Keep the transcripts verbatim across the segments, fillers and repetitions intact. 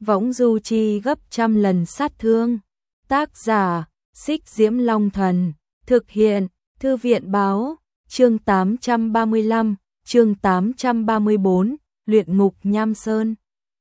võng du chi gấp trăm lần sát thương. Tác giả, Xích Diễm Long Thần, thực hiện, Thư viện báo, chương tám trăm ba mươi lăm, chương tám trăm ba mươi bốn, luyện ngục Nham Sơn.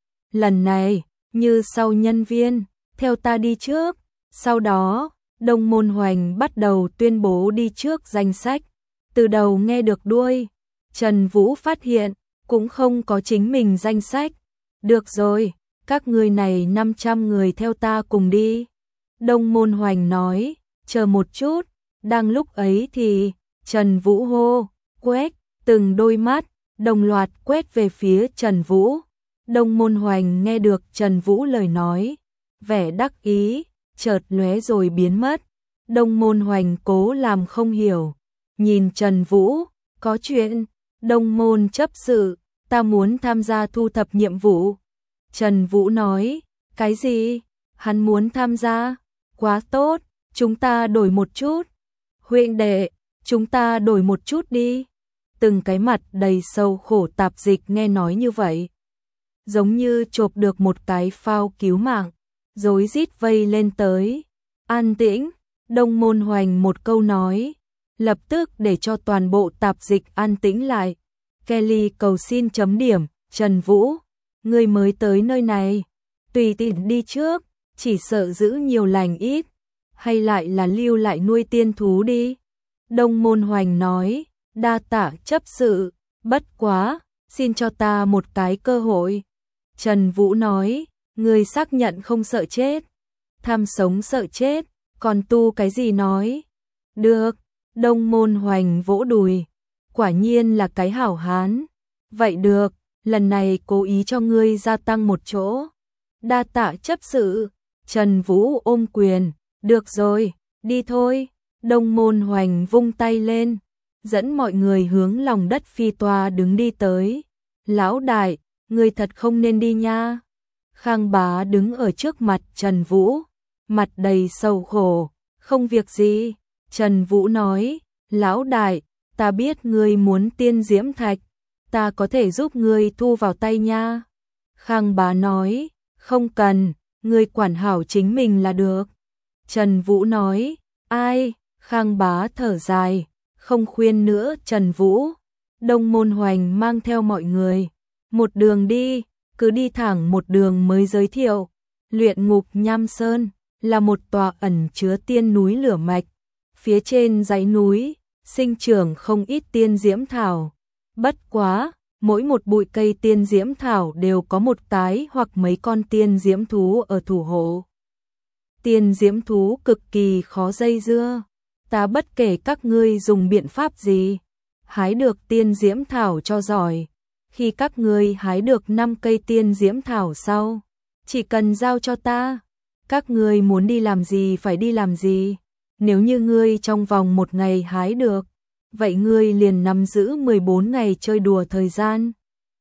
Lần này, như sau nhân viên, theo ta đi trước, sau đó, Đông Môn Hoành bắt đầu tuyên bố đi trước danh sách, từ đầu nghe được đuôi, Trần Vũ phát hiện, cũng không có chính mình danh sách, được rồi, các người này năm trăm người theo ta cùng đi. Đông Môn Hoành nói, chờ một chút, đang lúc ấy thì, Trần Vũ hô, quét, từng đôi mắt, đồng loạt quét về phía Trần Vũ. Đông Môn Hoành nghe được Trần Vũ lời nói, vẻ đắc ý, chợt lóe rồi biến mất. Đông Môn Hoành cố làm không hiểu, nhìn Trần Vũ, có chuyện, Đông Môn chấp sự, ta muốn tham gia thu thập nhiệm vụ. Trần Vũ nói, cái gì? Hắn muốn tham gia? Quá tốt, chúng ta đổi một chút. Huynh đệ, chúng ta đổi một chút đi. Từng cái mặt đầy sầu khổ tạp dịch nghe nói như vậy, giống như chộp được một cái phao cứu mạng, rối rít vây lên tới. An tĩnh, Đông Môn Hoành một câu nói, lập tức để cho toàn bộ tạp dịch an tĩnh lại. Kelly cầu xin chấm điểm, Trần Vũ, ngươi mới tới nơi này, tùy tiện đi trước, chỉ sợ giữ nhiều lành ít, hay lại là lưu lại nuôi tiên thú đi. Đông Môn Hoành nói, đa tạ chấp sự, bất quá, xin cho ta một cái cơ hội. Trần Vũ nói, ngươi xác nhận không sợ chết, tham sống sợ chết, còn tu cái gì nói. Được, Đông Môn Hoành vỗ đùi, quả nhiên là cái hảo hán. Vậy được, lần này cố ý cho ngươi gia tăng một chỗ. Đa tạ chấp sự. Trần Vũ ôm quyền, được rồi, đi thôi. Đông Môn Hoành vung tay lên, dẫn mọi người hướng lòng đất phi toa đứng đi tới. Lão đại, ngươi thật không nên đi nha. Khang Bá đứng ở trước mặt Trần Vũ, mặt đầy sầu khổ, không việc gì. Trần Vũ nói, lão đại, ta biết ngươi muốn tiên diễm thạch, ta có thể giúp ngươi thu vào tay nha. Khang Bá nói, không cần, ngươi quản hảo chính mình là được. Trần Vũ nói, ai? Khang Bá thở dài, không khuyên nữa Trần Vũ. Đông Môn Hoành mang theo mọi người, một đường đi, cứ đi thẳng một đường mới giới thiệu. Luyện ngục Nham Sơn là một tòa ẩn chứa tiên núi lửa mạch, phía trên dãy núi sinh trưởng không ít tiên diễm thảo. Bất quá, mỗi một bụi cây tiên diễm thảo đều có một cái hoặc mấy con tiên diễm thú ở thủ hộ. Tiên diễm thú cực kỳ khó dây dưa, ta bất kể các ngươi dùng biện pháp gì, hái được tiên diễm thảo cho giỏi. Khi các ngươi hái được năm cây tiên diễm thảo sau, chỉ cần giao cho ta, các ngươi muốn đi làm gì phải đi làm gì. Nếu như ngươi trong vòng một ngày hái được, vậy ngươi liền nắm giữ mười bốn ngày chơi đùa thời gian.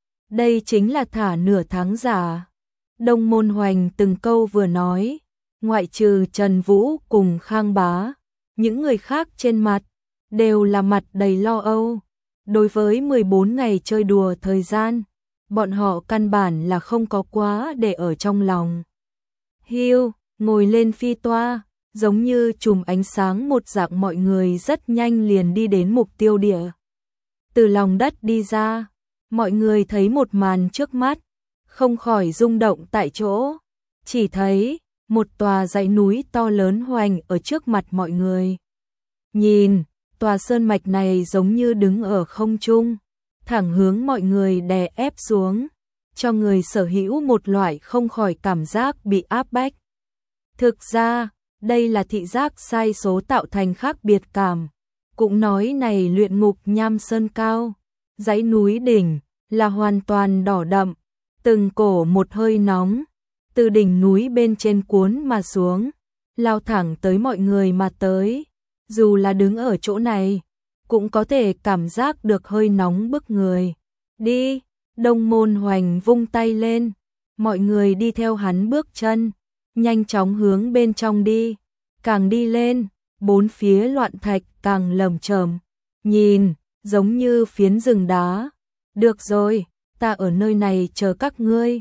Đây chính là thả nửa tháng giả. Đông Môn Hoành từng câu vừa nói, ngoại trừ Trần Vũ cùng Khang Bá, những người khác trên mặt đều là mặt đầy lo âu. Đối với mười bốn ngày chơi đùa thời gian, bọn họ căn bản là không có quá để ở trong lòng. Hiu, ngồi lên phi toa, giống như chùm ánh sáng một dạng, mọi người rất nhanh liền đi đến mục tiêu địa. Từ lòng đất đi ra, mọi người thấy một màn trước mắt, không khỏi rung động tại chỗ. Chỉ thấy một tòa dãy núi to lớn hoành ở trước mặt mọi người. Nhìn, tòa sơn mạch này giống như đứng ở không trung, thẳng hướng mọi người đè ép xuống, cho người sở hữu một loại không khỏi cảm giác bị áp bách. Thực ra, đây là thị giác sai số tạo thành khác biệt cảm. Cũng nói này luyện ngục Nham Sơn cao, dãy núi đỉnh là hoàn toàn đỏ đậm, từng cổ một hơi nóng, từ đỉnh núi bên trên cuốn mà xuống, lao thẳng tới mọi người mà tới. Dù là đứng ở chỗ này, cũng có thể cảm giác được hơi nóng bức người. Đi, Đông Môn Hoành vung tay lên, mọi người đi theo hắn bước chân, nhanh chóng hướng bên trong đi. Càng đi lên, bốn phía loạn thạch càng lởm chởm, nhìn giống như phiến rừng đá. Được rồi, ta ở nơi này chờ các ngươi.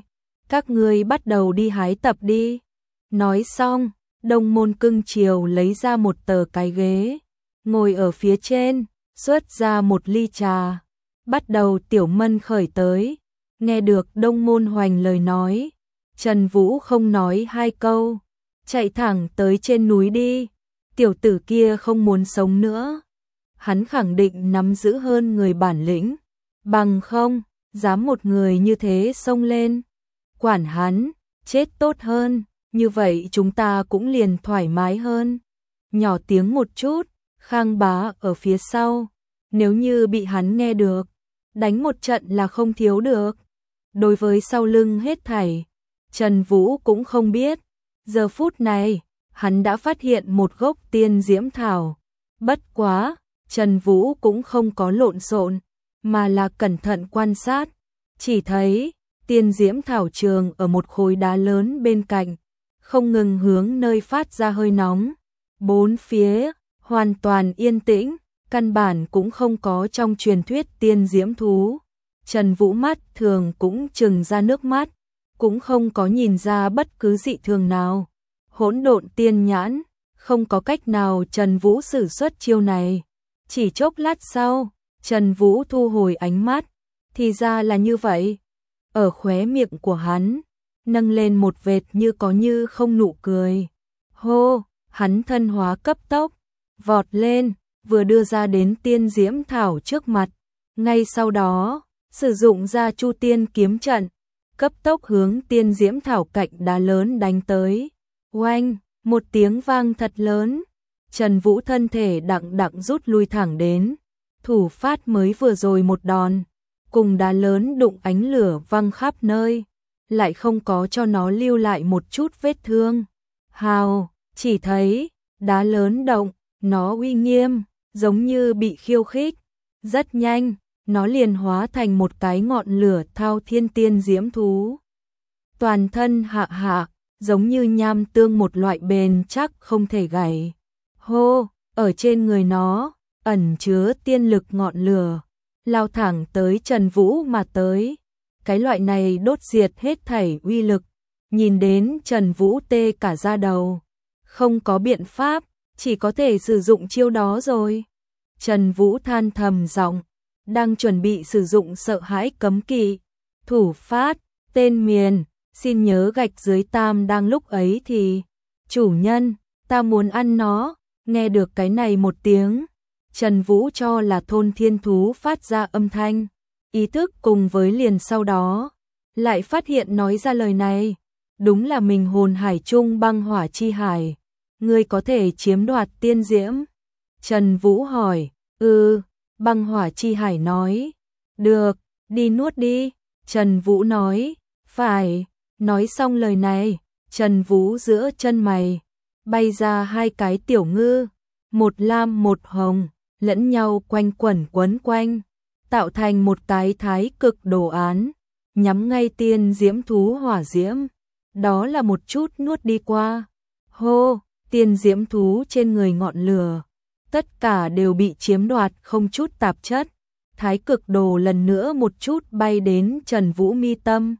các ngươi bắt đầu đi hái tập đi. Nói xong, Đông Môn cưng chiều lấy ra một tờ cái ghế, ngồi ở phía trên, xuất ra một ly trà, bắt đầu tiểu mân khởi tới. Nghe được Đông Môn Hoành lời nói, Trần Vũ không nói hai câu, chạy thẳng tới trên núi đi. Tiểu tử kia không muốn sống nữa, hắn khẳng định nắm giữ hơn người bản lĩnh, bằng không, dám một người như thế xông lên. Quản hắn, chết tốt hơn, như vậy chúng ta cũng liền thoải mái hơn. Nhỏ tiếng một chút, Khang Bá ở phía sau, nếu như bị hắn nghe được, đánh một trận là không thiếu được. Đối với sau lưng hết thảy, Trần Vũ cũng không biết. Giờ phút này, hắn đã phát hiện một gốc tiên diễm thảo. Bất quá, Trần Vũ cũng không có lộn xộn, mà là cẩn thận quan sát. Chỉ thấy, tiên diễm thảo trường ở một khối đá lớn bên cạnh, không ngừng hướng nơi phát ra hơi nóng. Bốn phía, hoàn toàn yên tĩnh, căn bản cũng không có trong truyền thuyết tiên diễm thú. Trần Vũ mắt thường cũng trừng ra nước mắt, cũng không có nhìn ra bất cứ dị thường nào. Hỗn độn tiên nhãn, không có cách nào Trần Vũ sử xuất chiêu này. Chỉ chốc lát sau, Trần Vũ thu hồi ánh mắt, thì ra là như vậy. Ở khóe miệng của hắn, nâng lên một vệt như có như không nụ cười. Hô, hắn thân hóa cấp tốc, vọt lên, vừa đưa ra đến tiên diễm thảo trước mặt. Ngay sau đó, sử dụng ra Chu Tiên kiếm trận, cấp tốc hướng tiên diễm thảo cạnh đá lớn đánh tới. Oanh, một tiếng vang thật lớn, Trần Vũ thân thể đặng đặng rút lui thẳng đến. Thủ phát mới vừa rồi một đòn, cùng đá lớn đụng ánh lửa văng khắp nơi, lại không có cho nó lưu lại một chút vết thương. Hào, chỉ thấy, đá lớn động, nó uy nghiêm, giống như bị khiêu khích. Rất nhanh, nó liền hóa thành một cái ngọn lửa thao thiên tiên diễm thú. Toàn thân hạ hạ, giống như nham tương một loại bền chắc không thể gãy. Hô, ở trên người nó, ẩn chứa tiên lực ngọn lửa, lao thẳng tới Trần Vũ mà tới. Cái loại này đốt diệt hết thảy uy lực, nhìn đến Trần Vũ tê cả da đầu. Không có biện pháp, chỉ có thể sử dụng chiêu đó rồi. Trần Vũ than thầm giọng, đang chuẩn bị sử dụng sợ hãi cấm kỵ. Thủ phát, tên miền, xin nhớ gạch dưới tam đang lúc ấy thì. Chủ nhân, ta muốn ăn nó. Nghe được cái này một tiếng, Trần Vũ cho là thôn thiên thú phát ra âm thanh. Ý thức cùng với liền sau đó, lại phát hiện nói ra lời này. Đúng là mình hồn hải trung băng hỏa chi hải. Ngươi có thể chiếm đoạt tiên diễm. Trần Vũ hỏi, ừ, băng hỏa chi hải nói. Được, đi nuốt đi. Trần Vũ nói, phải. Nói xong lời này, Trần Vũ giữa chân mày, bay ra hai cái tiểu ngư, một lam một hồng, lẫn nhau quanh quẩn quấn quanh, tạo thành một cái thái cực đồ án, nhắm ngay tiên diễm thú hỏa diễm. Đó là một chút nuốt đi qua. Hô, tiên diễm thú trên người ngọn lửa, tất cả đều bị chiếm đoạt không chút tạp chất. Thái cực đồ lần nữa một chút bay đến Trần Vũ mi tâm.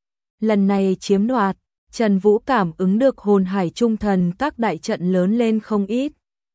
Lần này chiếm đoạt, Trần Vũ cảm ứng được hồn hải trung thần các đại trận lớn lên không ít.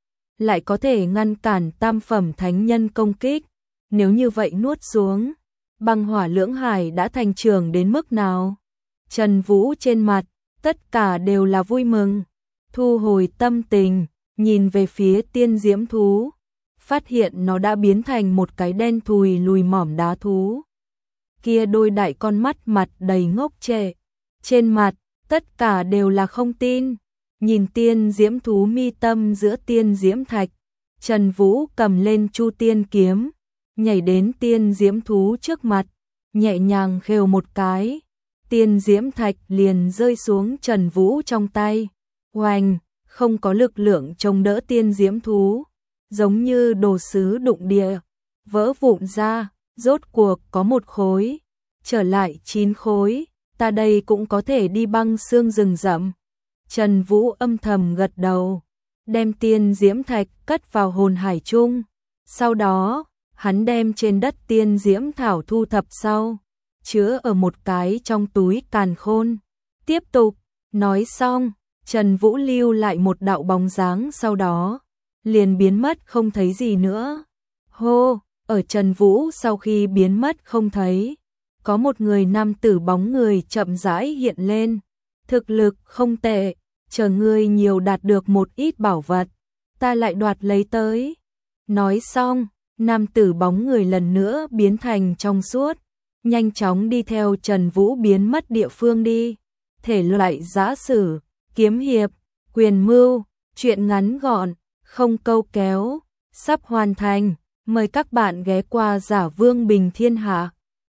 Lại có thể ngăn cản tam phẩm thánh nhân công kích. Nếu như vậy nuốt xuống, băng hỏa lưỡng hải đã thành trường đến mức nào? Trần Vũ trên mặt, tất cả đều là vui mừng. Thu hồi tâm tình, nhìn về phía tiên diễm thú, phát hiện nó đã biến thành một cái đen thùi lùi mỏm đá thú. Kia đôi đại con mắt mặt đầy ngốc trệ, trên mặt, tất cả đều là không tin. Nhìn tiên diễm thú mi tâm giữa tiên diễm thạch, Trần Vũ cầm lên Chu Tiên kiếm, nhảy đến tiên diễm thú trước mặt, nhẹ nhàng khều một cái, tiên diễm thạch liền rơi xuống Trần Vũ trong tay. Oanh, không có lực lượng chống đỡ tiên diễm thú, giống như đồ sứ đụng địa, vỡ vụn ra, rốt cuộc có một khối, trở lại chín khối, ta đây cũng có thể đi băng xương rừng rậm. Trần Vũ âm thầm gật đầu, đem tiên diễm thạch cất vào hồn hải chung. Sau đó, hắn đem trên đất tiên diễm thảo thu thập sau, chứa ở một cái trong túi càn khôn. Tiếp tục, nói xong, Trần Vũ lưu lại một đạo bóng dáng sau đó, liền biến mất không thấy gì nữa. Hô, ở Trần Vũ sau khi biến mất không thấy, có một người nam tử bóng người chậm rãi hiện lên. Thực lực không tệ, chờ ngươi nhiều đạt được một ít bảo vật, ta lại đoạt lấy tới. Nói xong, nam tử bóng người lần nữa biến thành trong suốt, nhanh chóng đi theo Trần Vũ biến mất địa phương đi. Thể loại giã sử, kiếm hiệp, quyền mưu, truyện ngắn gọn, không câu kéo, sắp hoàn thành. Mời các bạn ghé qua Giả Vương Bình Thiên Hạ.